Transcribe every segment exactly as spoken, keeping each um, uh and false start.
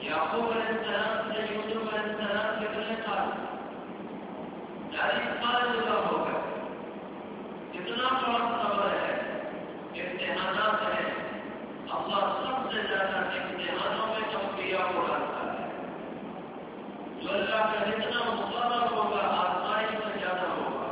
یعقوب علیہ السلام سے یوسف علیہ السلام کتنے سال؟ چالیس سال جدا ہو گئے. کتنا بڑا صبر ہے، امتحانات ہیں. اللہ سب سے زیادہ امتحانوں میں انبیاء کو ڈالتا ہے. جو اللہ کا جتنا مقرر ہوگا آزمائش میں زیادہ ہوگا،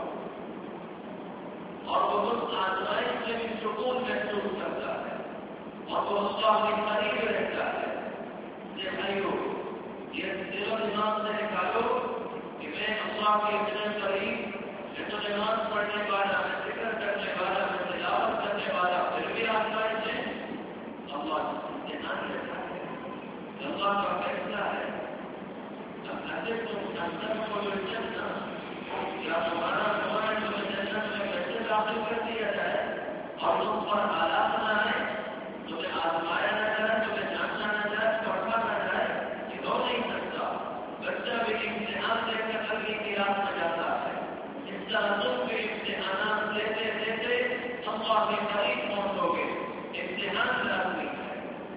اور وہ اس آزمائش میں بھی سکون محسوس کرتا ہے، اور وہ اللہ کے قریب رہتا ہے. یہ بھائیو، یہ دل و دماغ سے نکالو کہ میں اللہ کے اتنے قریب، میں تو نماز پڑھنے والا، میں ذکر کرنے والا، میں تلاوت کرنے والا، پھر بھی آزمائش ہے. اللہ امتحان لیتا ہے، اللہ کا فیصلہ ہے. اب اگر تم اندر کو جننا یا تمہارا تمہارے تمہیں جنت میں کیسے داخل کر دیا جائے اور تم پر آلات نہ آئے، تمہیں آزمایا نہ جائے، تمہیں جاننا نہ جائے، پڑھنا نہ جائے، یہ ہو نہیں سکتا. بچہ بھی امتحان دے کر اگلی کلاس میں جاتا ہے. اس طرح تم بھی امتحانات لیتے لیتے اللہ کے قریب پہنچو گے. امتحان لازمی ہے.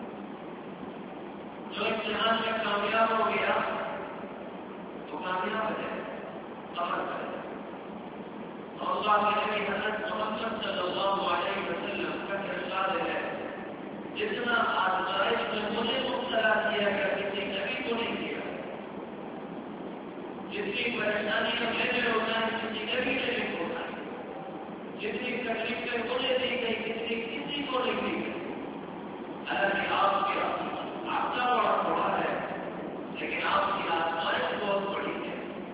جو امتحان میں کامیاب ہو گیا تو کامیاب ہے، عمل کرے. اللہ کے نبی حضرت محمد صلی اللہ علیہ وسلم کا ارشاد ہے، جتنا آزمائش میں مجھے مبتلا کیا گیا کسی نبی کو نہیں کیا. جتنی پریشانیاں میں نے اٹھائی کسی نبی نے نہیں اٹھائی. جتنی تکلیفیں مجھے دی گئی کسی کسی کو نہیں دی گئی. حالانکہ آپ کے آپ کا بڑا تھوڑا ہے، لیکن آپ کی آزمائش بہت بڑی ہے.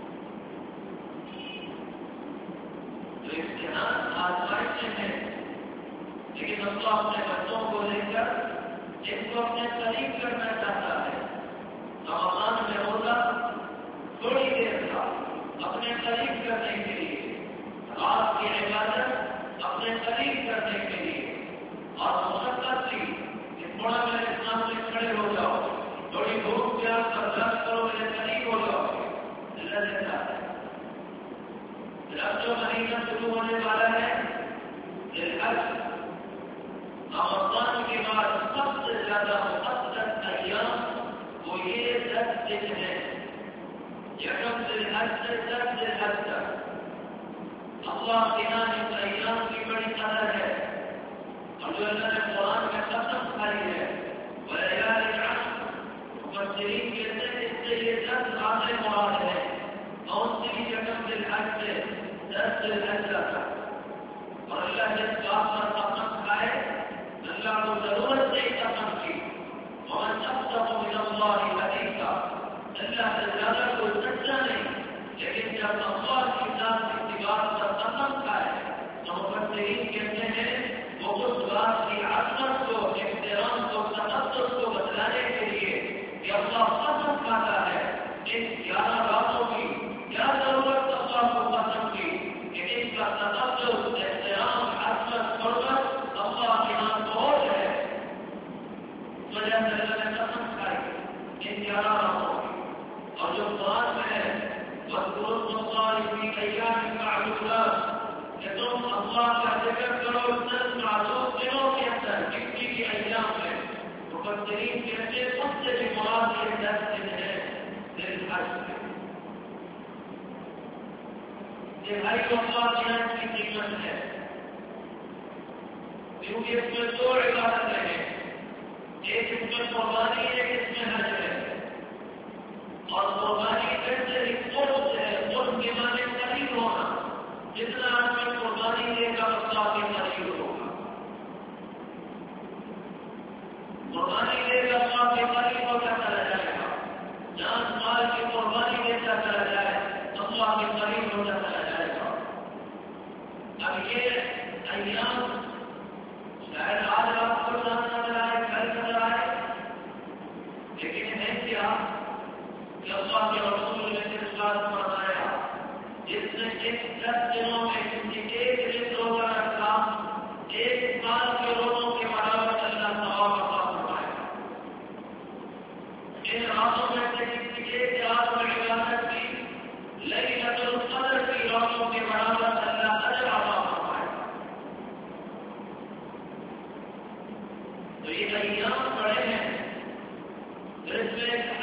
جو امتحان آزمائش ہے، لیکن اللہ اپنے بچوں کو لے کر ان کو اپنے قریب کرنا چاہتا ہے. رمضان میں روزہ تھوڑی دیر تھا اپنے قریب کرنے کے لیے، رات کی عبادت اپنے قریب کرنے کے لیے، اور مشقت تھی کہ تھوڑا میرے سامنے کھڑے ہو جاؤ، تھوڑی بھوک پیاس برداشت کرو، میرے قریب ہو جاؤ. اللہ دیتا ہے. اب جو مہینہ شروع ہونے والا ہے الحج، رمضان کے بعد سب سے زیادہ مقدس ایام وہ یہ دس دن ہیں، یکم ذی الحج سے دس ذی الحج تک. اللہ کے نام اس ایام کی بڑی قدر ہے، اور جو اللہ نے قرآن میں قسم کھائی ہے وَلَيَالٍ عَشْرٍ، مفسرین کہتے ہیں اس سے یہ دس راتیں مراد ہے. کون سی؟ یکم ذی الحج سے دس ذی الحج تک. اور اللہ جس بات پر قسم کھائے، اللہ کو ضرورت نہیں قسم کی. وَمَنْ أَصْدَقُ مِنَ اللَّهِ حَدِيثًا، اللہ سے زیادہ کوئی سچا نہیں. لیکن جب اللہ کی ذات کی بات پر قسم کھائے تو مفسرین کہتے ہیں وہ اس بات کی عظمت کو، احترام کو، تقدس کو بتلانے کے لیے کہ اللہ قسم کھاتا ہے. ان گیارہ راتوں کی کیا ضرورت اللہ کو قسم کی کہ ان کا تقدس، احترام، عظمت، حرمت اللہ کے نام بہت ہے. وجہ سے اللہ نے قسم کھائی ان گیارہ راتوں کی. اور جو قرآن میں ہے وَاذْكُرُوا اللَّهَ فِي أَيَّامٍ مَّعْدُودَاتٍ، کہ تم اللہ کا ذکر کرو چند معلوم دنوں کے اندر، گنتی کے ایام میں. مفسرین کہتے ہیں سب سے بھی مراد یہ دس دن ہے ذی الحج میں. یہ بھائی کو اللہ کے نام کی قیمت ہے، کیونکہ اس میں دو عبادتیں ہیں، ایک اس میں قربانی، ایک اس میں حج ہے. اور قربانی کیسے قرب ہے، قرب کے معنی قریب ہونا. جتنا آدمی قربانی دے گا اللہ کے قریب ہوگا. قربانی دے گا اللہ کے قریب ہوتا چلا جائے گا. جان مال کی قربانی دیتا چلا جائے اللہ کے قریب ہوتا چلا جائے گا. اب یہ ایام شاید آج آپ کو جان نظر آئے، کل نظر آئے، لیکن ہے کیا کہ اللہ کے رسول نے ارشاد فرمایا جس نے ان دس دنوں میں کسی ایک دن روزہ رکھا، ایک سال کے روزوں کے برابر اللہ ثواب عطا فرمائے. ان راتوں میں سے کسی ایک رات میں عبادت کی، لیلۃ القدر کی راتوں کے برابر اللہ اجر عطا فرمائے. تو یہ ایام بڑے ہیں، اس میں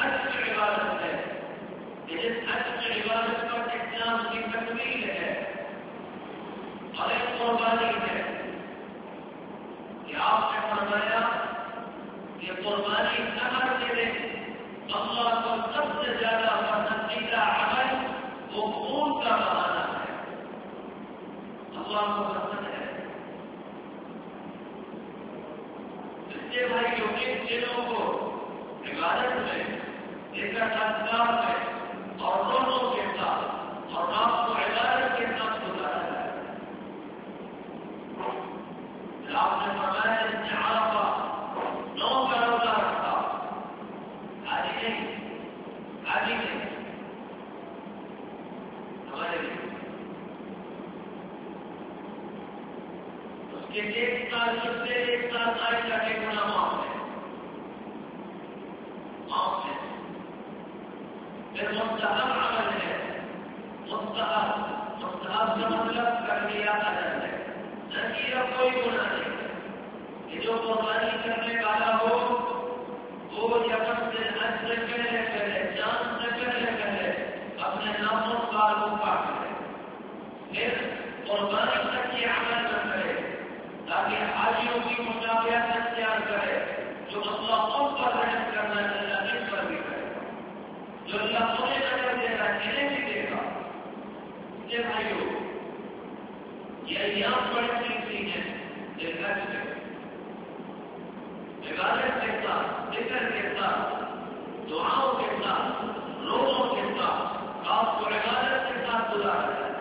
عبادت پر اسلام کی تکمیل ہے اور ایک قربانی ہے کہ آپ نے فرمایا کہ قربانی نظر کے دے اللہ کو سب سے زیادہ پسندیدہ عمل وہ خون کا بہانا ہے. اللہ کو پسند ہے. اس لیے بھائی جو ان دنوں کو عبادت میں ایک اذکار میں اور روزوں کے ساتھ اور رات کو عبادت کے ساتھ گزارا ہے. آپ نے فرمایا اس نے عرفہ نو کا روزہ رکھا. آج نہیں آج نہیں ہمارے لیے اس کے ایک سال سے ایک سال آئے کا ایک گنا معاف ہے. معاف ہے. پھر مستحب عمل ہے. مستحب مستحب کا مطلب کر لیا اجر ہے. نہ کوئی گناہ نہیں. کہ جو قربانی کرنے والا ہو وہ یمن سے حج سے پہلے پہلے چاند سے پہلے پہلے اپنے ناموں کا روپا کرے. پھر قربانی تک یہ عمل نہ کرے تاکہ حاجیوں کی مطابقت اختیار کرے. جو اللہ ان پر رحم کرنا ہے اللہ ان پر بھی کرے. جو اللہ انہیں نظر دے رہا ہے انہیں بھی دے گا. یہ بھائیو یہ ایام بڑی قیمتی ہیں. دیکھا جائے عبادت کے ساتھ ذکر کے ساتھ دعاؤں کے ساتھ روزوں کے ساتھ آپ کو عبادت کے ساتھ گزارا ہے.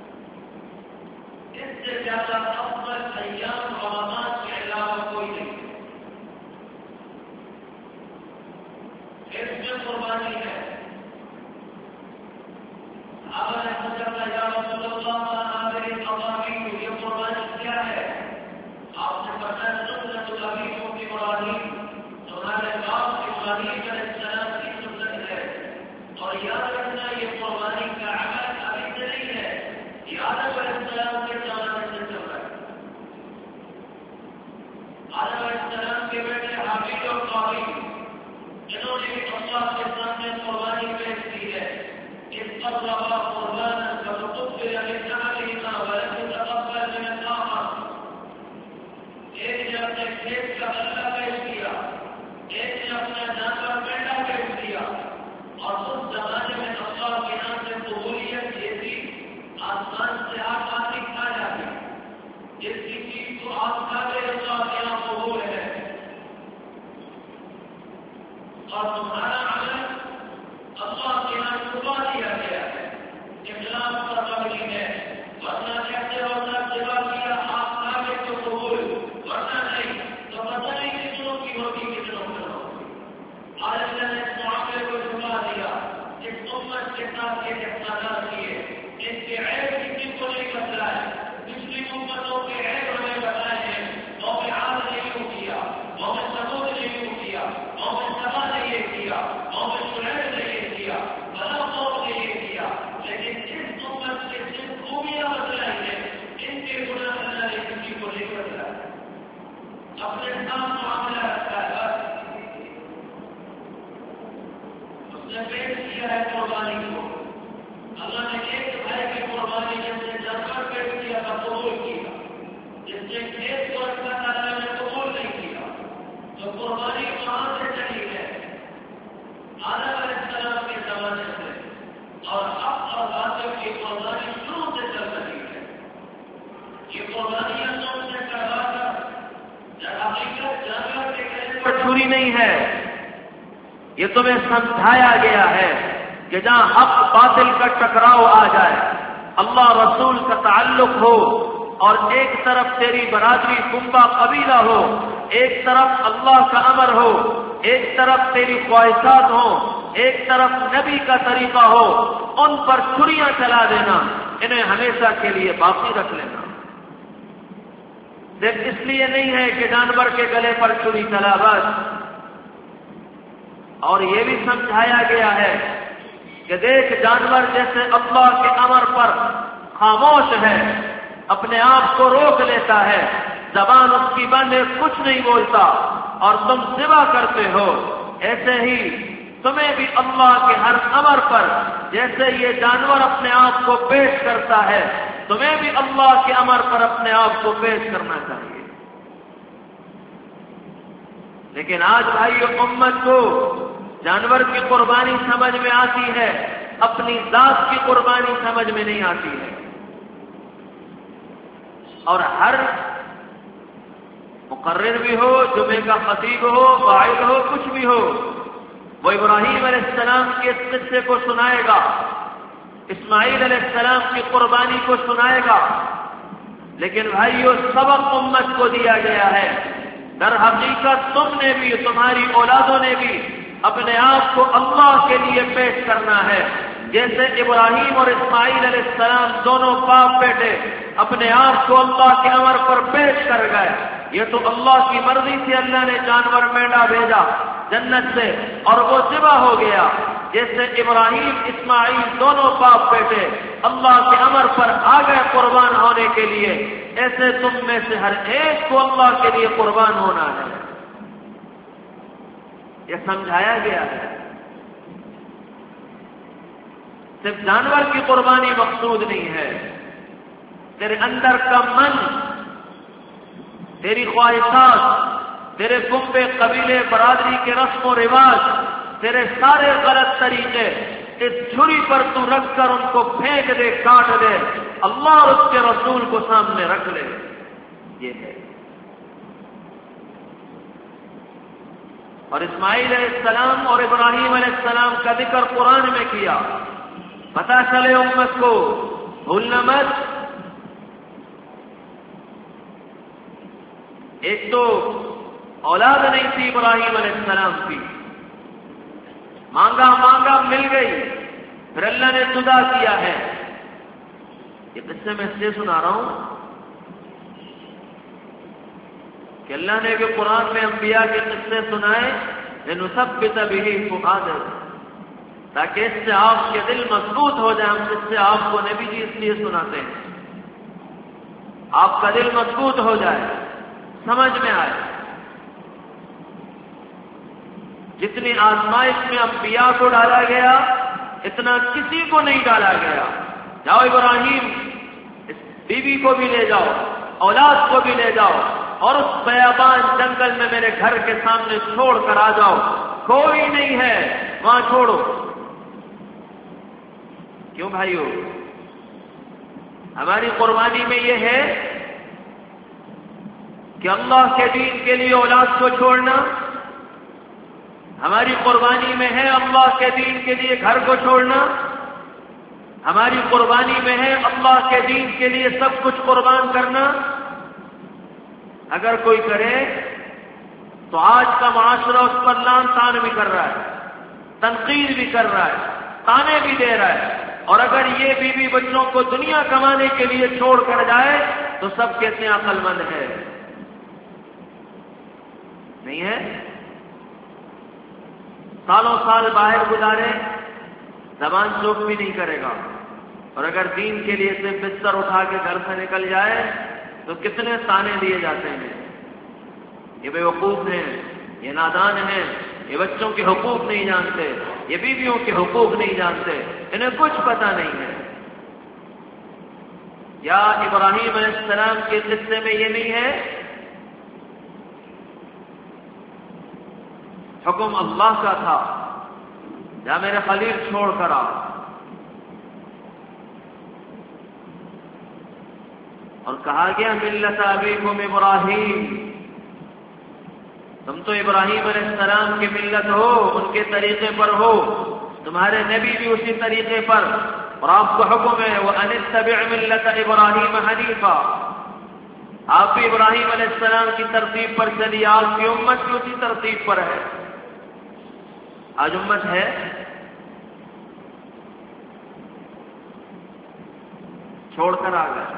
اس سے زیادہ افضل ایام رمضان کے علاوہ کوئی نہیں. اس میں قربانی ہے. صحابہ نے پوچھا یا رسول اللہ ما هذه القربانی یہ قربانی کیا ہے؟ آپ نے بتایا سنت ابراہیم کی ابراہیم تمہارے باپ ابراہیم علیہ السلام کی سنت ہے. اور یاد رکھنا یہ قربانی کا عمل ابھی سے نہیں ہے. آدم علیہ السلام کے زمانے سے چل رہا ہے. آدم علیہ السلام کے بیٹے حابیل اور قابیل جنہوں نے اللہ کے سامنے قربانی پیش کی ہے. اس قربا قربانا فقبل من عملهما ولم يتقبل من الآخر. ایک نے اپنے کھیت کا غلہ پیش کیا, ایک نے اپنا جانور پیڑا پیش کیا. اور اس زمانے میں اللہ کے نام سے قبولیت یہ تھی آسمان سے آپ آتی کھا جاتی. جس کی چیز کو آپ کھاتے اللہ کے یہاں قبول ہے. اور تمہارا عمل اللہ کے یہاں چھپا دیا گیا ہے. اخلاص پر مبنی ہے. ورنہ کہتے ہو سب کیا آپ کھاتے تو قبول, ورنہ نہیں تو پتہ نہیں کتنوں کی ہوگی کتنوں کی ہوگی. آج اللہ نے اس معاملے کو چھپا دیا. اس امت کے ساتھ یہ اقتدار کیے. ان کے عیب کسی کو نہیں بتلائے. پچھلی امتوں کے عیب ہمیں بتائے ہیں. قوم عاد نے یوں کیا, قوم ثمود نے یوں کیا, قوم سبا نے یہ کیا, قوم شعیب نے یہ کیا, فلاں قوم نے یہ کیا. لیکن اس امت کے جن خوبیاں بتلائی ہیں ان کے گناہ اللہ نے کسی کو نہیں بتلایا. اپنے ساتھ معاملہ رکھا ہے. اس نے پیش کیا ہے قربانی کو. اللہ نے ایک بھائی کی قربانی جس نے جانور پیش کیا تھا قبول کیا. جس نے کھیت کو رکھا تھا اللہ نے قبول نہیں کیا. تو قربانی کہاں سے چلی ہے؟ آدم علیہ السلام کے زمانے سے. اور اب اور باطل کی قربانی شروع سے چل رہی ہے. یہ قربانیاں شروع سے کروا کر حقیقت جانور کے گلے پر چھری نہیں ہے. یہ تمہیں سمجھایا گیا ہے کہ جہاں حق باطل کا ٹکراؤ آ جائے, اللہ رسول کا تعلق ہو اور ایک طرف تیری برادری کنبہ قبیلہ ہو, ایک طرف اللہ کا امر ہو, ایک طرف تیری خواہشات ہوں, ایک طرف نبی کا طریقہ ہو, ان پر چھریاں چلا دینا, انہیں ہمیشہ کے لیے باقی رکھ لینا. دیکھ اس لیے نہیں ہے کہ جانور کے گلے پر چھری چلا بس. اور یہ بھی سمجھایا گیا ہے کہ دیکھ جانور جیسے اللہ کے امر پر خاموش ہے, اپنے آپ کو روک لیتا ہے, زبان اس کی بند ہے, کچھ نہیں بولتا, اور تم ذبح کرتے ہو, ایسے ہی تمہیں بھی اللہ کے ہر امر پر جیسے یہ جانور اپنے آپ کو پیش کرتا ہے تمہیں بھی اللہ کے امر پر اپنے آپ کو پیش کرنا چاہیے۔ لیکن آج بھائی امت کو جانور کی قربانی سمجھ میں آتی ہے، اپنی ذات کی قربانی سمجھ میں نہیں آتی ہے، اور ہر مقرر بھی ہو، جمعے کا خطیب ہو، واعظ ہو، کچھ بھی ہو، وہ ابراہیم علیہ السلام کے اس قصے کو سنائے گا، اسماعیل علیہ السلام کی قربانی کو سنائے گا، لیکن بھائیو سبق امت کو دیا گیا ہے۔ در حقیقت تم نے بھی، تمہاری اولادوں نے بھی اپنے آپ کو اللہ کے لیے پیش کرنا ہے، جیسے ابراہیم اور اسماعیل علیہ السلام دونوں باپ بیٹے اپنے آپ کو اللہ کے امر پر پیش کر گئے۔ یہ تو اللہ کی مرضی سے اللہ نے جانور میڈا بھیجا جنت سے اور وہ ذبح ہو گیا، جیسے ابراہیم اسماعیل دونوں باپ بیٹے اللہ کے امر پر آ گئے قربان ہونے کے لیے، ایسے تم میں سے ہر ایک کو اللہ کے لیے قربان ہونا ہے۔ یہ سمجھایا گیا ہے۔ صرف جانور کی قربانی مقصود نہیں ہے، تیرے اندر کا من، تیری خواہشات، تیرے کنبے قبیلے برادری کے رسم و رواج، تیرے سارے غلط طریقے اس چھری پر تو رکھ کر ان کو پھینک دے، کاٹ دے، اللہ اور اس کے رسول کو سامنے رکھ لے۔ یہ ہے۔ اور اسماعیل علیہ السلام اور ابراہیم علیہ السلام کا ذکر قرآن میں کیا، پتہ چلے امت کو، بھولنا مت۔ ایک تو اولاد نہیں تھی ابراہیم علیہ السلام کی، مانگا مانگا مل گئی، پھر اللہ نے جدا کیا ہے۔ یہ قصے میں اس لیے سنا رہا ہوں کہ اللہ نے بھی قرآن میں انبیاء کے قصے سنائے، لنثبت به فؤادک، تاکہ اس سے آپ کے دل مضبوط ہو جائے۔ ہم اس سے آپ کو نبی جی اس لیے سناتے ہیں، آپ کا دل مضبوط ہو جائے، سمجھ میں آئے۔ جتنی آزمائش میں انبیاء کو ڈالا گیا اتنا کسی کو نہیں ڈالا گیا۔ جاؤ ابراہیم، اس بیوی کو بھی لے جاؤ، اولاد کو بھی لے جاؤ، اور اس بیابان جنگل میں میرے گھر کے سامنے چھوڑ کر آ جاؤ، کوئی نہیں ہے وہاں چھوڑو۔ کیوں بھائیو؟ ہماری قربانی میں یہ ہے کہ اللہ کے دین کے لیے اولاد کو چھوڑنا، ہماری قربانی میں ہے اللہ کے دین کے لیے گھر کو چھوڑنا، ہماری قربانی میں ہے اللہ کے دین کے لیے سب کچھ قربان کرنا۔ اگر کوئی کرے تو آج کا معاشرہ اس پر لان تان بھی کر رہا ہے، تنقید بھی کر رہا ہے، تانے بھی دے رہا ہے، اور اگر یہ بیوی بچوں کو دنیا کمانے کے لیے چھوڑ کر جائے تو سب کہتے ہیں عقل مند ہے۔ نہیں ہے؟ سالوں سال باہر گزارے، زبان چوک بھی نہیں کرے گا، اور اگر دین کے لیے سے بستر اٹھا کے گھر سے نکل جائے تو کتنے تانے دیے جاتے ہیں، یہ بے وقوف ہیں، یہ نادان ہیں، یہ بچوں کے حقوق نہیں جانتے، یہ بیویوں کے حقوق نہیں جانتے، انہیں کچھ پتہ نہیں ہے۔ یا ابراہیم علیہ السلام کے قصے میں یہ نہیں ہے، حکم اللہ کا تھا، جا میرے خلیل چھوڑ کر آ، اور کہا گیا ملت ابیکم ابراہیم، تم تو ابراہیم علیہ السلام کی ملت ہو، ان کے طریقے پر ہو، تمہارے نبی بھی اسی طریقے پر، اور آپ کو حکم ہے وَأَنِ اتَّبِعْ مِلَّةَ إِبْرَاهِيمَ حَنِيفًا، آپ بھی ابراہیم علیہ السلام کی ترتیب پر چلی، آپ کی امت بھی اسی ترتیب پر ہے۔ آج امت ہے چھوڑ کر آ گئے،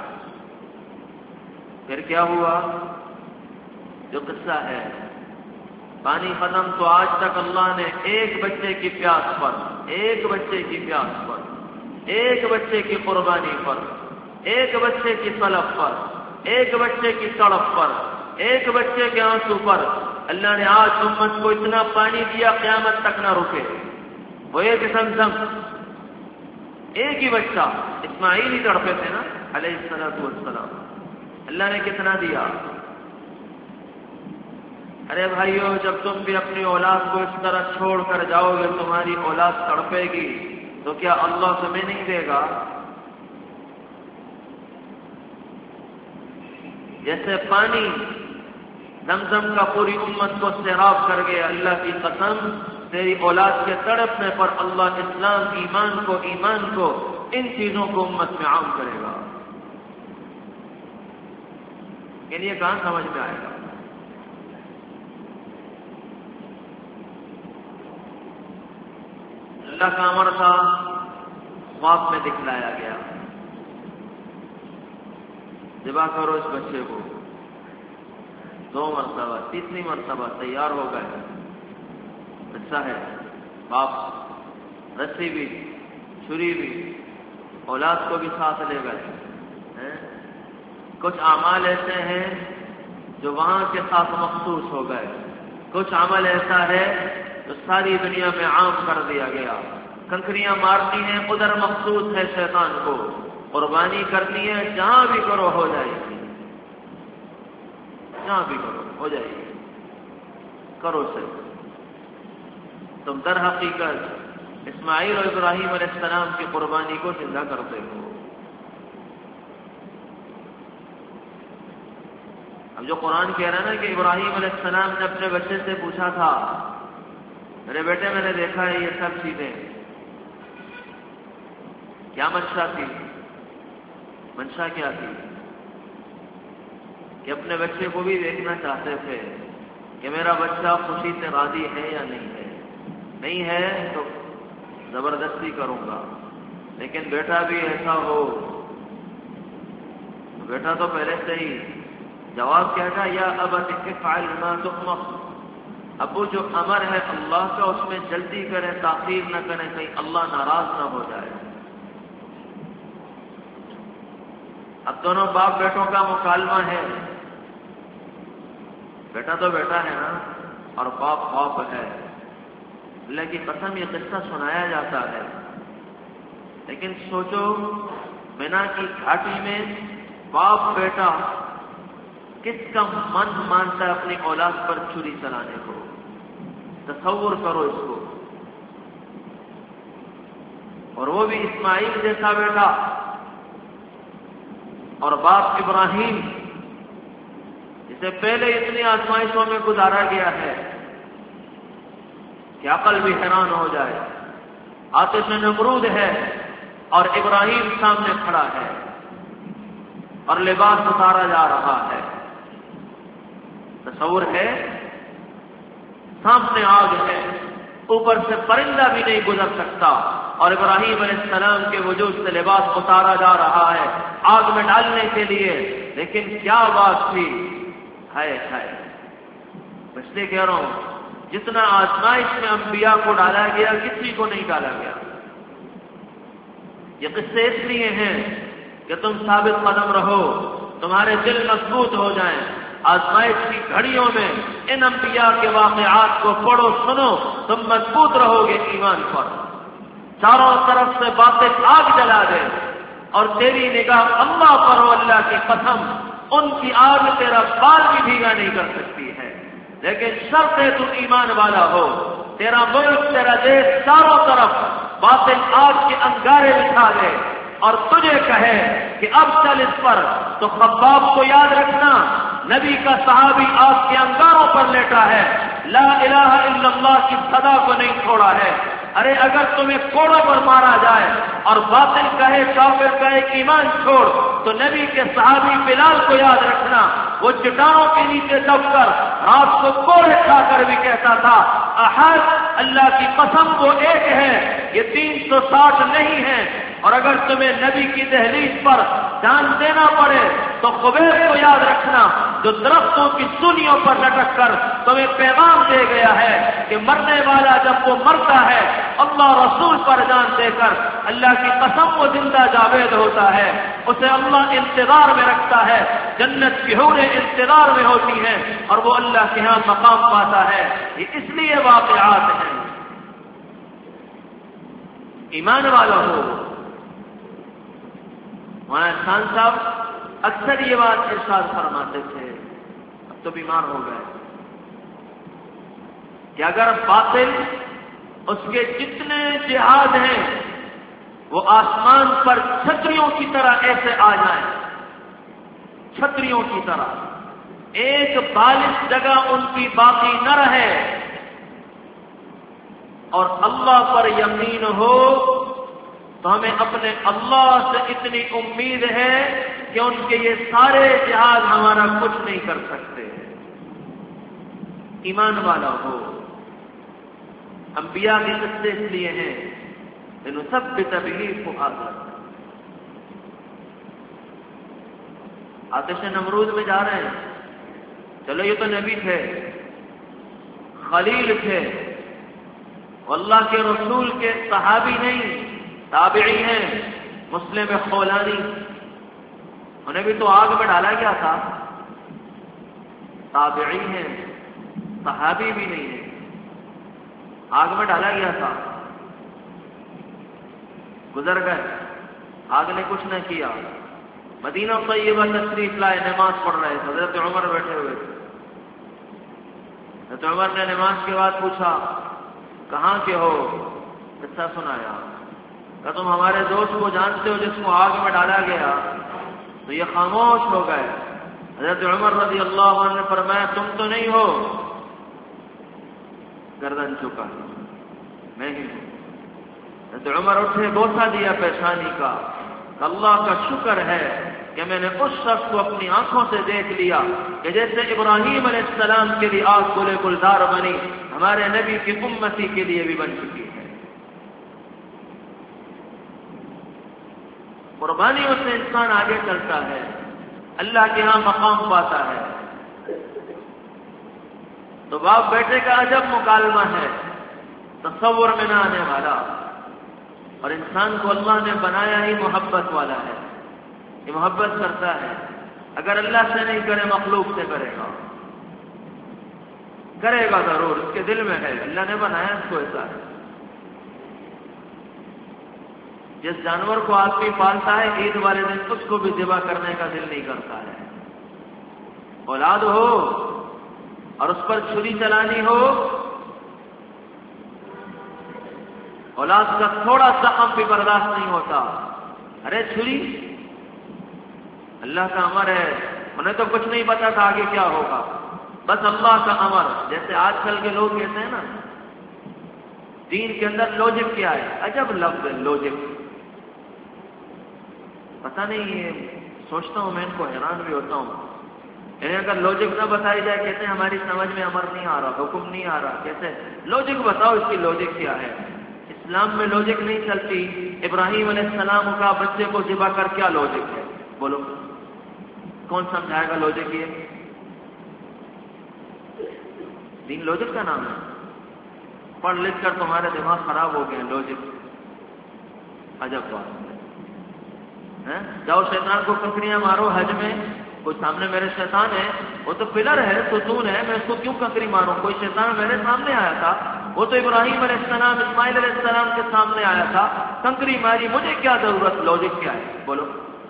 پھر کیا ہوا؟ جو قصہ ہے، پانی ختم تو آج تک اللہ نے ایک بچے کی پیاس پر، ایک بچے کی پیاس پر، ایک بچے کی قربانی پر، ایک بچے کی طلب پر، ایک بچے کی تڑپ پر، ایک بچے کے آنسو پر اللہ نے آج امت کو اتنا پانی دیا قیامت تک نہ رکے۔ وہ ایک زمزم، ایک ہی بچہ اسماعیل ہی تڑپے تھے نا علیہ الصلوۃ والسلام، اللہ نے کتنا دیا۔ ارے بھائیو، جب تم بھی اپنی اولاد کو اس طرح چھوڑ کر جاؤ گے، تمہاری اولاد تڑپے گی، تو کیا اللہ تمہیں نہیں دے گا؟ جیسے پانی زمزم کا پوری امت کو سیراب کر گیا، اللہ کی قسم تیری اولاد کے تڑپنے پر اللہ اسلام ایمان کو ایمان کو ان چیزوں کو امت میں عام کرے گا۔ یعنی یہ کہاں سمجھ میں آئے گا؟ اللہ کا امر تھا، خواب میں دکھلایا گیا، ذبح کرو اس بچے کو۔ دو مرتبہ، تیسری مرتبہ تیار ہو گئے، اچھا ہے، باپ رسی بھی چھری بھی اولاد کو بھی ساتھ لے گئے۔ کچھ اعمال ایسے ہیں جو وہاں کے ساتھ مخصوص ہو گئے، کچھ عمل ایسا ہے جو ساری دنیا میں عام کر دیا گیا۔ کنکریاں مارتی ہیں ادھر مخصوص ہے شیطان کو، قربانی کرنی ہے جہاں بھی کرو ہو جائے گی، جہاں بھی کرو ہو جائے گی، کرو سے تم در حقیقت اسماعیل اور ابراہیم علیہ السلام کی قربانی کو زندہ کرتے ہو۔ اب جو قرآن کہہ رہا ہے نا کہ ابراہیم علیہ السلام نے اپنے بچے سے پوچھا تھا، میرے بیٹے میں نے دیکھا ہے یہ سب چیزیں، کیا منشا تھی؟ منشا کیا تھی؟ کہ اپنے بچے کو بھی دیکھنا چاہتے تھے کہ میرا بچہ خوشی سے راضی ہے یا نہیں ہے، نہیں ہے تو زبردستی کروں گا، لیکن بیٹا بھی ایسا ہو۔ بیٹا تو پہلے سے ہی جواب کیا تھا، یا ابت افعل ما تؤمر، ابو جو امر ہے اللہ کا اس میں جلدی کریں، تاخیر نہ کریں، کہیں اللہ ناراض نہ ہو جائے۔ اب دونوں باپ بیٹوں کا مکالمہ ہے، بیٹا تو بیٹا ہے نا اور باپ باپ ہے، اللہ کی قسم یہ قصہ سنایا جاتا ہے، لیکن سوچو مینا کی گھاٹی میں باپ بیٹا کس کا من مانتا ہے اپنی اولاد پر چھری چلانے کو؟ تصور کرو اس کو، اور وہ بھی اسماعیل جیسا بیٹا اور باپ ابراہیم جسے پہلے اتنی آزمائشوں میں گزارا گیا ہے کہ عقل بھی حیران ہو جائے۔ آتش نمرود ہے اور ابراہیم سامنے کھڑا ہے اور لباس اتارا جا رہا ہے، تصور ہے، سامنے آگ ہے، اوپر سے پرندہ بھی نہیں گزر سکتا، اور ابراہیم علیہ السلام کے وجود سے لباس اتارا جا رہا ہے آگ میں ڈالنے کے لیے، لیکن کیا بات تھی، ہائے ہائے، اس لیے کہہ رہا ہوں جتنا آزمائش میں انبیاء کو ڈالا گیا کسی کو نہیں ڈالا گیا۔ یہ قصے اس لیے ہیں کہ تم ثابت قدم رہو، تمہارے دل مضبوط ہو جائیں، آزمائش کی گھڑیوں میں ان انبیاء کے واقعات کو پڑھو سنو، تم مضبوط رہو گے ایمان پر۔ چاروں طرف سے باطل آگ جلا دے اور تیری نگاہ اللہ پر ہو، اللہ کی قسم ان کی آگ تیرا بال بھی بھیگا نہیں کر سکتی ہے، لیکن شرط ہے تم ایمان والا ہو، تیرا ملک تیرا دیش چاروں طرف باطل آگ کے انگارے بچھا دے اور تجھے کہے کہ اب چل اس پر، تو خباب کو یاد رکھنا، نبی کا صحابی آگ کے انگاروں پر لیٹا ہے، لا الہ الا اللہ کی صدا کو نہیں چھوڑا ہے۔ ارے اگر تمہیں کوڑوں پر مارا جائے اور باطل کہے، کافر کہے کہ ایمان چھوڑ، تو نبی کے صحابی بلال کو یاد رکھنا، وہ چٹانوں کے نیچے دب کر رات کو کوڑے کھا کر بھی کہتا تھا احد، اللہ کی قسم وہ ایک ہے، یہ تین سو ساٹھ نہیں ہے، اور اگر تمہیں نبی کی دہلیز پر جان دینا پڑے تو خبیب کو یاد رکھنا، جو درختوں کی سنیوں پر لٹک کر تمہیں پیغام دے گیا ہے کہ مرنے والا جب وہ مرتا ہے اللہ رسول پر جان دے کر، اللہ کی قسم وہ زندہ جاوید ہوتا ہے، اسے اللہ انتظار میں رکھتا ہے، جنت کی حوریں انتظار میں ہوتی ہیں اور وہ اللہ کے ہاں مقام پاتا ہے۔ یہ اس لیے واقعات ہیں، ایمان والا ہو. مولانا خان صاحب اکثر یہ بات ارشاد فرماتے تھے، اب تو بیمار ہو گئے، کہ اگر باطل اس کے جتنے جہاد ہیں وہ آسمان پر چھتریوں کی طرح ایسے آ جائیں، چھتریوں کی طرح ایک بالش جگہ ان کی باقی نہ رہے، اور اللہ پر یقین ہو تو ہمیں اپنے اللہ سے اتنی امید ہے کہ ان کے یہ سارے جہاد ہمارا کچھ نہیں کر سکتے. ایمان والا ہو. انبیاء کے قصے اس لیے ہیں انہوں سب بتبلیغ کو حاضر. آتش نمرود میں جا رہے ہیں، چلو یہ تو نبی تھے، خلیل تھے، اللہ کے رسول کے صحابی نہیں، تابعی ہیں. مسلم خولانی، انہیں بھی تو آگ میں ڈالا گیا تھا، تابعی ہیں، صحابی بھی نہیں ہے، آگ میں ڈالا گیا تھا، گزر گئے، آگ نے کچھ نہ کیا. مدینہ طیبہ تشریف لائے، نماز پڑھ رہے تھے، حضرت عمر بیٹھے ہوئے تھے. حضرت عمر نے نماز کے بعد پوچھا کہاں کے ہو؟ قصہ سنایا کہ تم ہمارے دوست کو جانتے ہو جس کو آگ میں ڈالا گیا؟ تو یہ خاموش ہو گئے. حضرت عمر رضی اللہ عنہ نے فرمایا تم تو نہیں ہو؟ گردن چکا، میں ہی ہوں. حضرت عمر اٹھے، بوسہ دیا پیشانی کا، اللہ کا شکر ہے کہ میں نے اس شخص کو اپنی آنکھوں سے دیکھ لیا کہ جیسے ابراہیم علیہ السلام کے لیے آگ گلے گلزار بنی، ہمارے نبی کی امتی کے لیے بھی بن چکی ہے. قربانیوں سے انسان آگے چلتا ہے، اللہ کے ہاں مقام پاتا ہے. تو باپ بیٹے کا عجب مکالمہ ہے، تصور میں نہ آنے والا. اور انسان کو اللہ نے بنایا ہی محبت والا ہے، یہ محبت کرتا ہے. اگر اللہ سے نہیں کرے مخلوق سے کرے گا، کرے گا ضرور، اس کے دل میں ہے، اللہ نے بنایا اس کو ایسا ہے. جس جانور کو آدمی پالتا ہے عید والے دن اس کو بھی ذبح کرنے کا دل نہیں کرتا ہے. اولاد ہو اور اس پر چھری چلانی ہو، اولاد کا تھوڑا زخم بھی برداشت نہیں ہوتا. ارے چھری، اللہ کا امر ہے، انہیں تو کچھ نہیں پتا تھا آگے کیا ہوگا، بس اللہ کا امر. جیسے آج کل کے لوگ کہتے ہیں نا دین کے اندر لوجک کیا ہے، عجب لفظ ہے لوجک. پتہ نہیں، یہ سوچتا ہوں میں ان کو حیران بھی ہوتا ہوں. یعنی اگر لوجک نہ بتائی جائے کہتے ہیں ہماری سمجھ میں امر نہیں آ رہا، حکم نہیں آ رہا. کہتے ہیں لوجک بتاؤ، اس کی لوجک کیا ہے. اسلام میں لوجک نہیں چلتی. ابراہیم علیہ السلام کا بچے کو ذبح کر کیا لوجک ہے؟ بولو کون سمجھائے گا لوجک؟ یہ دین لوجک کا نام ہے. پڑھ لکھ کر تمہارے دماغ خراب ہو گئے. لوجک عجب بات ہے. جاؤ شیطان کو کنکریاں مارو حج میں. کوئی سامنے میرے شیطان ہے، وہ تو پلر ہے، ستون ہے، میں اس کو کیوں کنکری ماروں؟ کوئی شیطان میرے سامنے آیا تھا، وہ تو ابراہیم علیہ السلام اسماعیل علیہ السلام کے سامنے آیا تھا، کنکری ماری، مجھے کیا ضرورت؟ لوجک کیا ہے؟ بولو.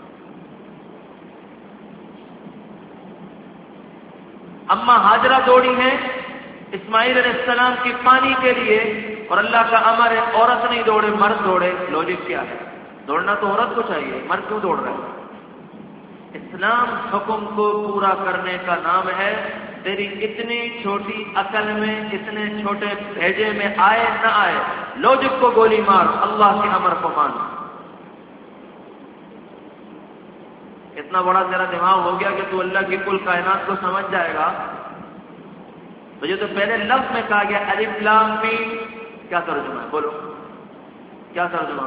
اما ہاجرہ دوڑی ہیں اسماعیل علیہ السلام کی پانی کے لیے، اور اللہ کا امر ہے عورت نہیں دوڑے مرد دوڑے. لوجک کیا ہے؟ دوڑنا تو عورت کو چاہیے، مرد کیوں دوڑ رہے ہیں؟ اسلام حکم کو پورا کرنے کا نام ہے. تیری اتنی چھوٹی عقل میں، اتنے چھوٹے بھیجے میں آئے نہ آئے، لوجک کو گولی مار، اللہ کے امر کو مان. اتنا بڑا تیرا دماغ ہو گیا کہ تو اللہ کی کل کائنات کو سمجھ جائے گا. تو یہ تو پہلے لفظ میں کہا گیا الف لام میم، کیا ترجمہ ہے؟ بولو کیا ترجمہ؟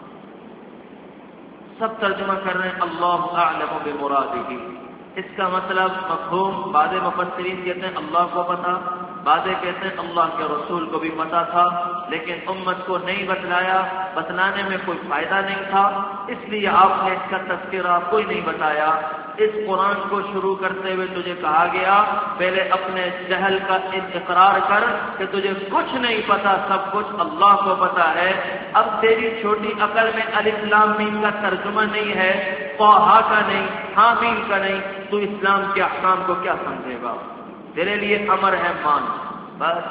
سب ترجمہ کر رہے ہیں اللہ اعلم بمرادہ. اس کا مطلب مفہوم بعض مفسرین کہتے ہیں اللہ کو پتہ، بعض کہتے ہیں اللہ کے رسول کو بھی پتہ تھا، لیکن امت کو نہیں بتلایا، بتلانے میں کوئی فائدہ نہیں تھا، اس لیے آپ نے اس کا تذکرہ کوئی نہیں بتایا. اس قرآن کو شروع کرتے ہوئے تجھے کہا گیا پہلے اپنے جہل کا اقرار کر کہ تجھے کچھ نہیں پتا، سب کچھ اللہ کو پتا ہے۔ اب تیری چھوٹی عقل میں الف لام میم کا ترجمہ نہیں ہے، طٰہٰ کا نہیں، حامیم کا نہیں، تو اسلام کے احکام کو کیا سمجھے گا؟ تیرے لیے امر ہے مان، بس۔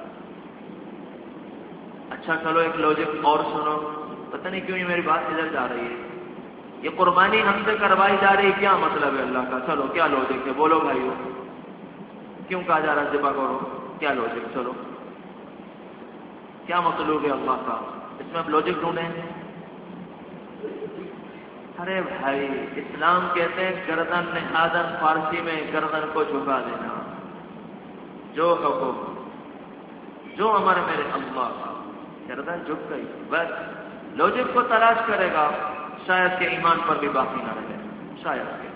اچھا چلو ایک لوجک اور سنو، پتہ نہیں کیوں یہ میری بات ادھر جا رہی ہے۔ یہ قربانی ہم سے کروائی جا رہی، کیا مطلب ہے اللہ کا؟ چلو کیا لوجک ہے؟ بولو بھائیو، کیوں کہا جا رہا ذبح کرو؟ کیا لوجک؟ چلو کیا مطلوب ہے اللہ کا؟ اس میں اب لوجک ڈھونڈیں۔ ارے بھائی، اسلام کہتے ہیں گردن نہادن، فارسی میں گردن کو جھکا دینا، جو حکم جو امر میرے اللہ کا، گردن جھک گئی، بس۔ لوجک کو تلاش کرے گا، شاید کہ ایمان پر بھی باقی نہ رہے، شاید کہ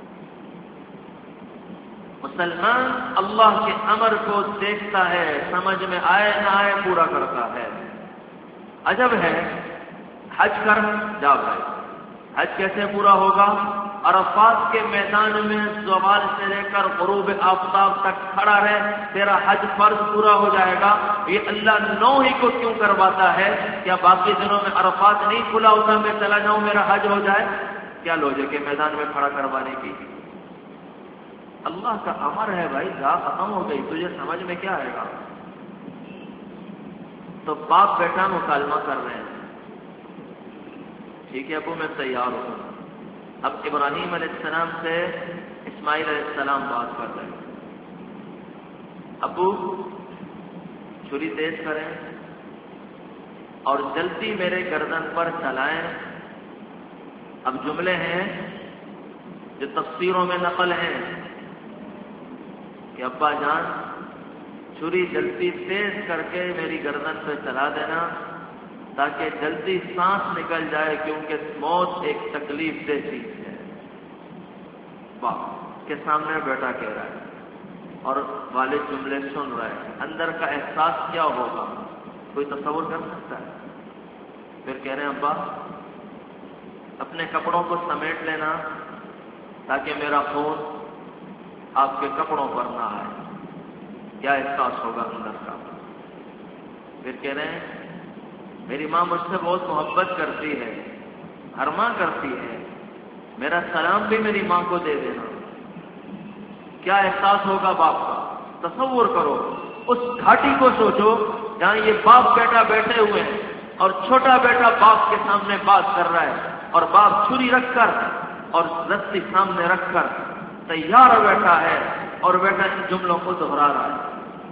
مسلمان اللہ کے امر کو دیکھتا ہے، سمجھ میں آئے نہ آئے پورا کرتا ہے۔ عجب ہے، حج کر جا بھائی، حج کیسے پورا ہوگا؟ عرفات کے میدان میں زوال سے لے کر غروب آفتاب تک کھڑا رہے، تیرا حج فرض پورا ہو جائے گا۔ یہ اللہ نو ہی کو کیوں کرواتا ہے؟ کیا باقی دنوں میں عرفات نہیں کھلا ہوتا، میں چلا جاؤں میرا حج ہو جائے؟ کیا لوجک ہے میدان میں کھڑا کروانے کی؟ اللہ کا امر ہے بھائی، جا ختم ہو گئی، تجھے سمجھ میں کیا آئے گا؟ تو باپ بیٹا مکالمہ کر رہے ہیں، ٹھیک ہے ابو میں تیار ہوں۔ اب ابراہیم علیہ السلام سے اسماعیل علیہ السلام بات کر رہے ہیں، ابو چھری تیز کریں اور جلدی میرے گردن پر چلائیں۔ اب جملے ہیں جو تفسیروں میں نقل ہیں کہ ابا جان چھری جلدی تیز کر کے میری گردن پہ چلا دینا تاکہ جلدی سانس نکل جائے، کیونکہ موت ایک تکلیف دہ چیز ہے۔ باپ کے سامنے بیٹا کہہ رہا ہے اور والد جملے سن رہے ہیں، اندر کا احساس کیا ہوگا کوئی تصور کر سکتا ہے؟ پھر کہہ رہے ہیں ابا اپنے کپڑوں کو سمیٹ لینا تاکہ میرا خون آپ کے کپڑوں پر نہ آئے۔ کیا احساس ہوگا اندر کا؟ پھر کہہ رہے ہیں میری ماں مجھ سے بہت محبت کرتی ہے، ہر ماں کرتی ہے، میرا سلام بھی میری ماں کو دے دینا۔ کیا احساس ہوگا باپ کا؟ تصور کرو، اس گھاٹی کو سوچو جہاں یہ باپ بیٹا بیٹھے ہوئے ہیں اور چھوٹا بیٹا باپ کے سامنے بات کر رہا ہے، اور باپ چھری رکھ کر اور رسی سامنے رکھ کر تیار بیٹھا ہے، اور بیٹا ان جملوں کو دہرا رہا ہے۔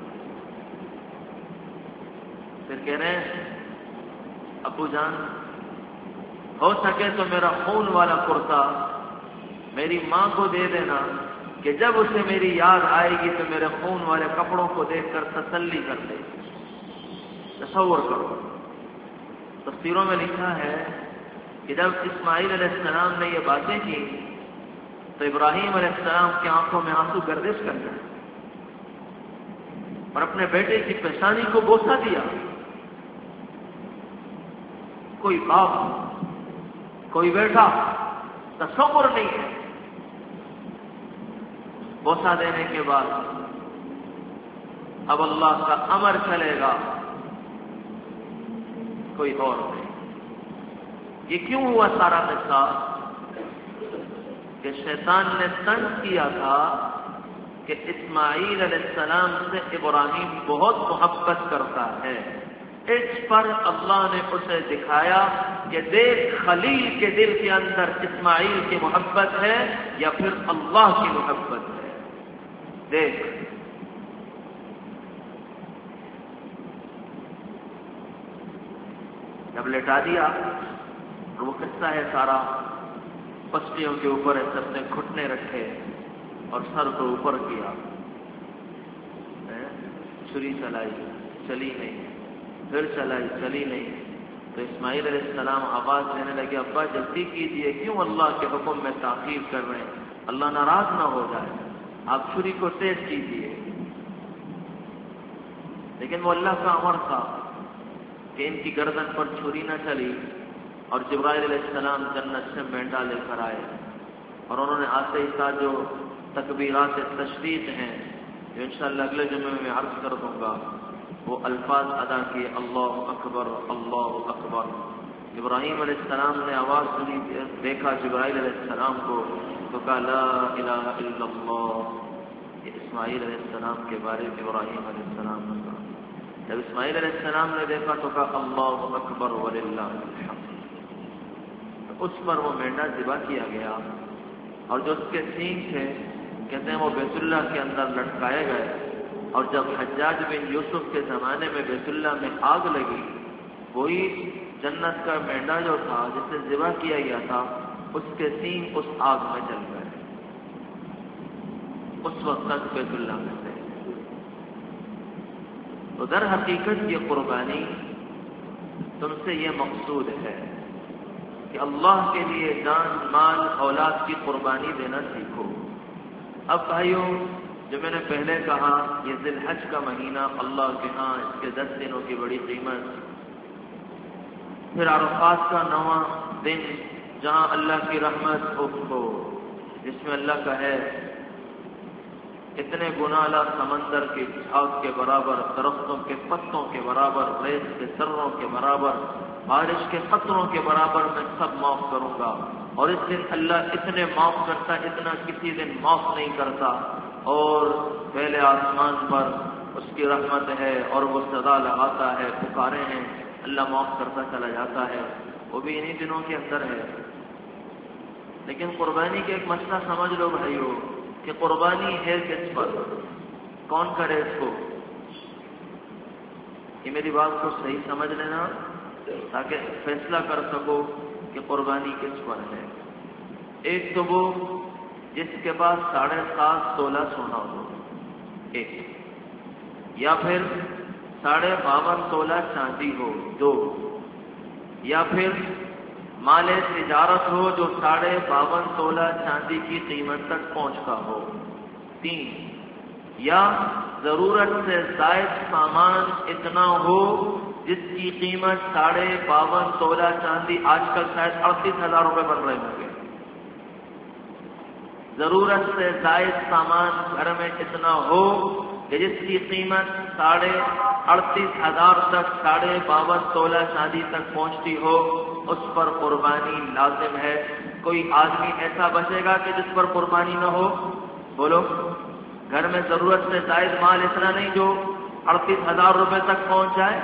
پھر کہہ رہے ہیں ابو جان ہو سکے تو میرا خون والا کرتا میری ماں کو دے دینا کہ جب اسے میری یاد آئے گی تو میرے خون والے کپڑوں کو دیکھ کر تسلی کر دے۔ تصور کرو، تفسیروں میں لکھا ہے کہ جب اسماعیل علیہ السلام نے یہ باتیں کی تو ابراہیم علیہ السلام کی آنکھوں میں آنسو گردش کر گئے اور اپنے بیٹے کی پیشانی کو بوسہ دیا۔ کوئی باپ کوئی بیٹا تصور نہیں ہے۔ بوسہ دینے کے بعد اب اللہ کا امر چلے گا، کوئی اور نہیں۔ یہ کیوں ہوا سارا قصہ؟ کہ شیطان نے تنگ کیا تھا کہ اسماعیل علیہ السلام سے ابراہیم بہت محبت کرتا ہے۔ اس پر اللہ نے اسے دکھایا کہ دیکھ خلیل کے دل کے اندر اسماعیل کی محبت ہے یا پھر اللہ کی محبت ہے، دیکھ۔ جب لٹا دیا اور وہ قصہ ہے سارا، پسلیوں کے اوپر ہے، سب نے گھٹنے رکھے اور سر کو اوپر کیا، چھری چلائی چلی نہیں، پھر چلائی چلی نہیں، تو اسماعیل علیہ السلام آواز دینے لگے ابا جلدی کیجیے، کیوں اللہ کے حکم میں تاخیر کر رہے ہیں؟ اللہ ناراض نہ ہو جائے، آپ چھری کو تیز کیجیے۔ لیکن وہ اللہ کا امر تھا کہ ان کی گردن پر چھری نہ چلی، اور جبرائیل علیہ السلام جنت سے مینڈا لے کر آئے اور انہوں نے آتے ہی ساتھ جو تکبیرات تشریق ہیں جو انشاءاللہ اگلے جمعے میں عرض کر دوں گا وہ الفاظ ادا کیے، اللہ اکبر اللہ اکبر۔ ابراہیم علیہ السلام نے آواز سنی، دیکھا جبرائیل علیہ السلام کو تو کہا لا الہ الا اللہ۔ یہ اسماعیل علیہ السلام کے بارے میں ابراہیم علیہ السلام نے کہا۔ جب اسماعیل علیہ السلام نے دیکھا تو کہا اللہ اکبر وللہ الحمد۔ اس پر وہ مینڈا ذبح کیا گیا، اور جو اس کے سینگ تھے کہتے ہیں وہ بیت اللہ کے اندر لٹکائے گئے، اور جب حجاج بن یوسف کے زمانے میں بیت اللہ میں آگ لگی، وہی جنت کا مینڈا جو تھا جسے ذبح کیا گیا تھا اس کے سینگ اس آگ میں جل گئے، اس وقت تک بیت اللہ میں تھے۔ تو در حقیقت یہ قربانی تم سے یہ مقصود ہے کہ اللہ کے لیے جان مال اولاد کی قربانی دینا سیکھو۔ اب بھائیوں، جو میں نے پہلے کہا یہ ذی الحج کا مہینہ اللہ کے ہاں اس کے دس دنوں کی بڑی قیمت، پھر عرفات کا نواں دن جہاں اللہ کی رحمت ہو، جس میں اللہ کا ہے اتنے گنالا سمندر کی جھاگ کے برابر، درختوں کے پتوں کے برابر، ریت کے ذروں کے برابر، بارش کے قطروں کے برابر میں سب معاف کروں گا۔ اور اس دن اللہ اتنے معاف کرتا اتنا کسی دن معاف نہیں کرتا، اور پہلے آسمان پر اس کی رحمت ہے اور وہ صدا لگاتا ہے، پکارے ہیں اللہ معاف کرتا چلا جاتا ہے، وہ بھی انہی دنوں کے اندر ہے۔ لیکن قربانی کا ایک مسئلہ سمجھ لو بھائیو کہ قربانی ہے کس پر، کون کرے اس کو؟ یہ میری بات کو صحیح سمجھ لینا تاکہ فیصلہ کر سکو کہ قربانی کس پر ہے۔ ایک تو وہ جس کے پاس ساڑھے سات تولہ سونا ہو، ایک، یا پھر ساڑھے باون تولہ چاندی ہو، دو، یا پھر مال تجارت ہو جو ساڑھے باون تولہ چاندی کی قیمت تک پہنچتا ہو، تین، یا ضرورت سے زائد سامان اتنا ہو جس کی قیمت ساڑھے باون تولہ چاندی آج کل شاید اڑتیس ہزار روپے بن رہے ہوں گے۔ ضرورت سے زائد سامان گھر میں اتنا ہو کہ جس کی قیمت ساڑھے اڑتیس ہزار تک ساڑھے باون تولہ چاندی تک پہنچتی ہو، اس پر قربانی لازم ہے۔ کوئی آدمی ایسا بچے گا کہ جس پر قربانی نہ ہو؟ بولو، گھر میں ضرورت سے زائد مال اتنا نہیں جو اڑتیس ہزار روپے تک پہنچ جائے،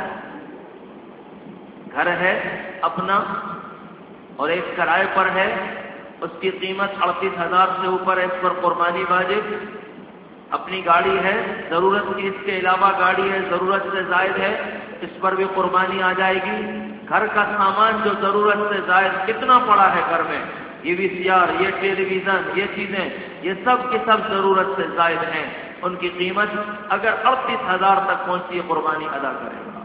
گھر ہے اپنا اور ایک کرائے پر ہے، اس کی قیمت اڑتیس ہزار سے اوپر ہے، اس پر قربانی واجب۔ اپنی گاڑی ہے، ضرورت کی اس کے علاوہ گاڑی ہے، ضرورت سے زائد ہے، اس پر بھی قربانی آ جائے گی۔ گھر کا سامان جو ضرورت سے زائد کتنا پڑا ہے گھر میں، یہ وی سی آر، یہ ٹیلی ویژن، یہ چیزیں، یہ سب کی سب ضرورت سے زائد ہیں، ان کی قیمت اگر اڑتیس ہزار تک پہنچتی ہے قربانی ادا کرے گا۔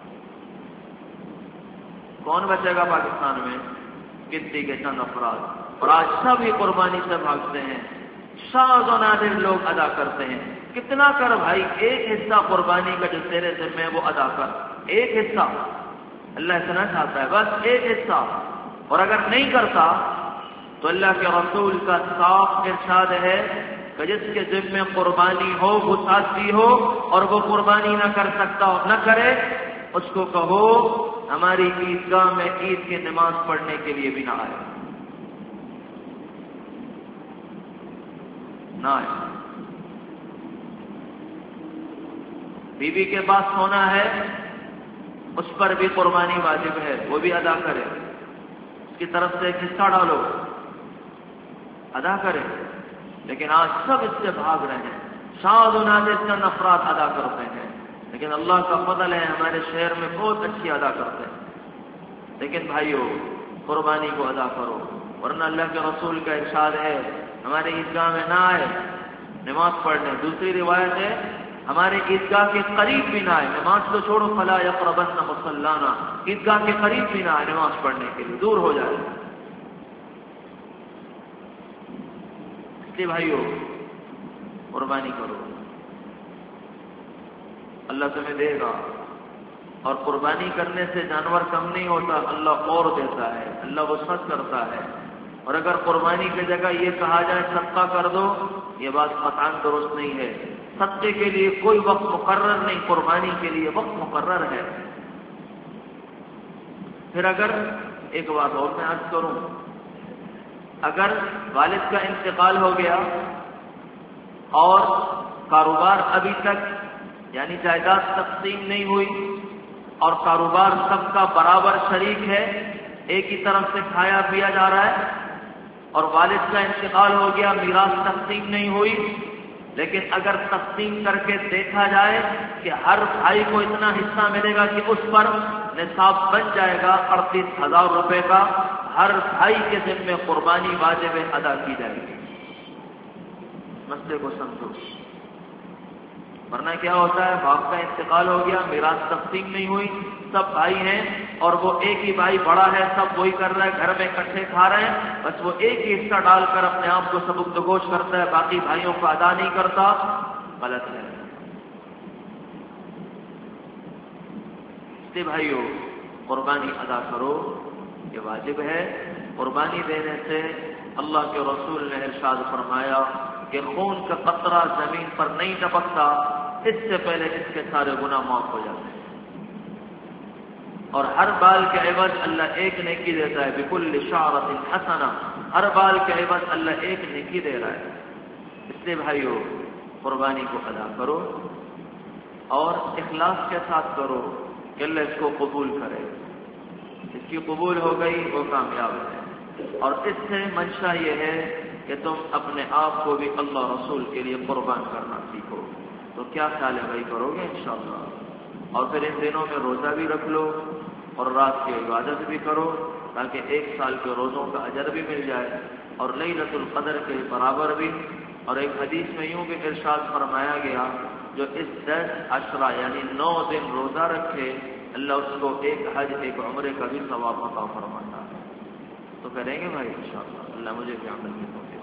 کون بچے گا پاکستان میں؟ گنتی کے چند افراد، اور آج سب ہی قربانی سے بھاگتے ہیں، شاذ و نادر لوگ ادا کرتے ہیں۔ کتنا کر بھائی، ایک حصہ قربانی کا جو تیرے ذمہ ہے وہ ادا کر، ایک حصہ اللہ اتنا چاہتا ہے، بس ایک حصہ۔ اور اگر نہیں کرتا تو اللہ کے رسول کا صاف ارشاد ہے کہ جس کے ذمہ قربانی ہو، وسعت ہو، اور وہ قربانی نہ کر سکتا اور نہ کرے، اس کو کہو ہماری عیدگاہ میں عید کی نماز پڑھنے کے لیے بھی نہ آئے، نہ آئے۔ بیوی کے پاس سونا ہے، اس پر بھی قربانی واجب ہے، وہ بھی ادا کرے، اس کی طرف سے ایک حصہ ڈالو، ادا کرے۔ لیکن آج سب اس سے بھاگ رہے ہیں، شاذ و نادر چند افراد ادا کرتے ہیں، لیکن اللہ کا فضل ہے ہمارے شہر میں بہت اچھی ادا کرتے ہیں۔ لیکن بھائیو، قربانی کو ادا کرو، ورنہ اللہ کے رسول کا ارشاد ہے ہمارے عیدگاہ میں نہ آئے نماز پڑھنے۔ دوسری روایت ہے ہمارے عیدگاہ کے قریب بھی نہ آئے، نماز تو چھوڑو، فلا یقربن مصلانا، عیدگاہ کے قریب بھی نہ آئے نماز پڑھنے کے لیے، دور ہو جائے۔ اس لیے بھائیو قربانی کرو، اللہ تمہیں دے گا، اور قربانی کرنے سے جانور کم نہیں ہوتا، اللہ اور دیتا ہے، اللہ وسعت کرتا ہے۔ اور اگر قربانی کی جگہ یہ کہا جائے صدقہ کر دو، یہ بات قطعاً درست نہیں ہے۔ صدقے کے لیے کوئی وقت مقرر نہیں، قربانی کے لیے وقت مقرر ہے۔ پھر اگر ایک بات اور میں عرض کروں، اگر والد کا انتقال ہو گیا اور کاروبار ابھی تک یعنی جائیداد تقسیم نہیں ہوئی اور کاروبار سب کا برابر شریک ہے، ایک ہی طرف سے کھایا پیا جا رہا ہے، اور والد کا انتقال ہو گیا، میراث تقسیم نہیں ہوئی، لیکن اگر تقسیم کر کے دیکھا جائے کہ ہر بھائی کو اتنا حصہ ملے گا کہ اس پر نصاب بن جائے گا اڑتیس ہزار روپے کا، ہر بھائی کے ذمے قربانی واجب ادا کی جائے گی۔ مسئلے کو سمجھو، ورنہ کیا ہوتا ہے، باپ کا انتقال ہو گیا، میراث تقسیم نہیں ہوئی، سب بھائی ہیں اور وہ ایک ہی بھائی بڑا ہے، سب وہی کر رہا ہے، گھر میں اکٹھے کھا رہے ہیں، بس وہ ایک ہی حصہ ڈال کر اپنے آپ کو سبکدوش کرتا ہے، باقی بھائیوں کو ادا نہیں کرتا، غلط ہے۔ اس لیے بھائیو، قربانی ادا کرو، یہ واجب ہے۔ قربانی دینے سے اللہ کے رسول نے ارشاد فرمایا کہ خون کا قطرہ زمین پر نہیں ٹپکتا، اس سے پہلے اس کے سارے گناہ معاف ہو جاتے ہیں، اور ہر بال کے عوض اللہ ایک نیکی دیتا ہے، بکل شعرۃ حسنہ، ہر بال کے عوض اللہ ایک نیکی دے رہا ہے۔ اس لیے بھائیو، قربانی کو ادا کرو اور اخلاص کے ساتھ کرو کہ اللہ اس کو قبول کرے۔ اس کی قبول ہو گئی وہ کامیاب ہے، اور اس سے منشا یہ ہے کہ تم اپنے آپ کو بھی اللہ رسول کے لیے قربان کرنا سیکھو۔ تو کیا خیال ہے بھائی، کرو گے انشاءاللہ؟ اور پھر ان دنوں میں روزہ بھی رکھ لو اور رات کی عبادت بھی کرو، تاکہ ایک سال کے روزوں کا اجر بھی مل جائے اور لیلۃ القدر کے برابر بھی۔ اور ایک حدیث میں یوں بھی ارشاد فرمایا گیا، جو اس دس عشرہ یعنی نو دن روزہ رکھے، اللہ اس کو ایک حج ایک عمرے کا بھی ثواب عطا فرماتا ہے۔ تو کریں گے بھائی انشاءاللہ، اللہ مجھے بھی عمل کی توفیق